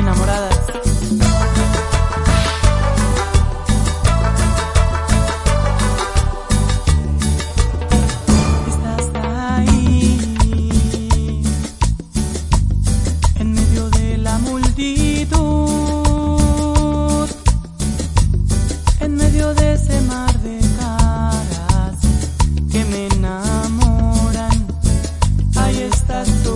enamoradas. Estás ahí, en medio de la multitud, en medio de ese mar de caras que me enamoran. Ahí estás tú.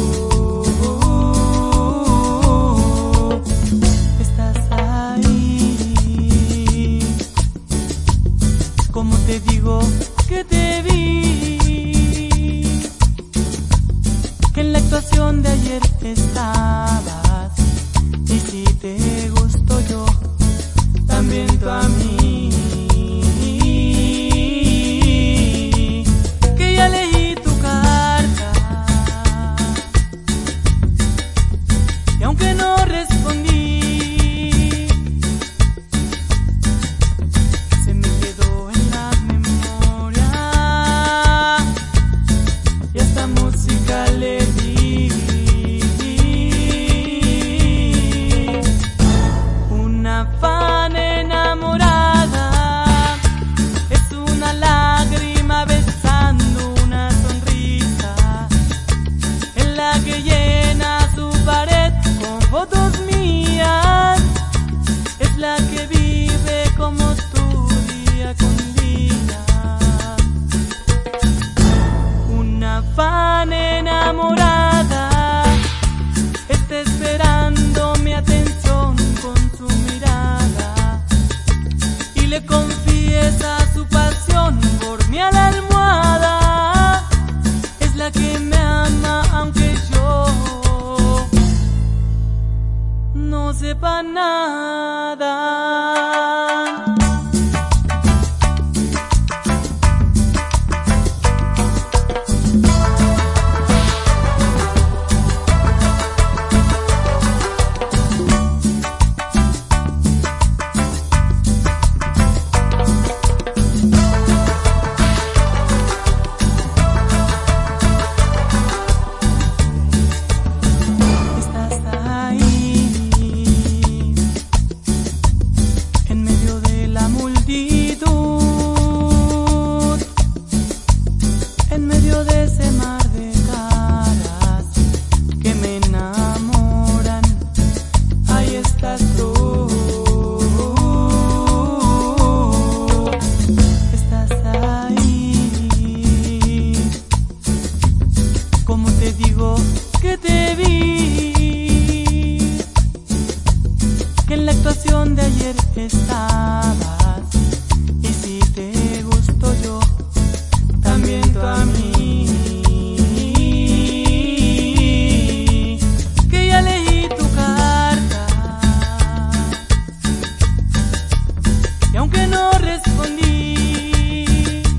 Como te digo que te vi, que en la actuación de ayer estabas, y si te gusto yo, también tú a mí, que ya leí tu carta, y aunque no respondí, le di una fan enamorada, es una lágrima besando una sonrisa, en la que llena su pared con fotos mías, es la que vive como tú día con día. Una fan enamorada está esperando mi atención con su mirada y le confiesa su pasión por mí a la almohada. Es la que me ama aunque yo no sepa nada. De ese mar de caras que me enamoran, ahí estás tú. Estás ahí, como te digo que te vi, que en la actuación de ayer estabas, y si te gusto yo, también tú a mí. Aunque no respondí,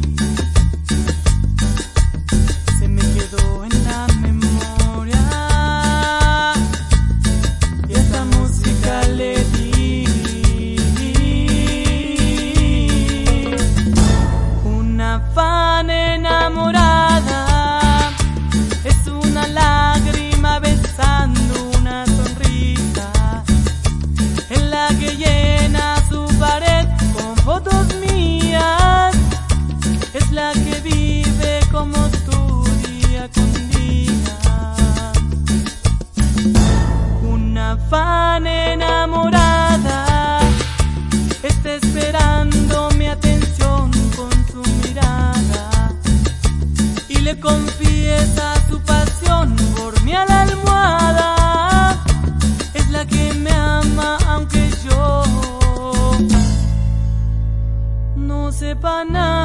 se me quedó en la memoria, y esta música le di una fan enamorada, es una lágrima besando una sonrisa, en la que llena su pared fotos mías, es la que vive como tú día con día. Una fan enamorada está esperando mi atención con su mirada y le confiesa su pasión por mí a la almohada. Es la que me ama aunque yo no sepa nada.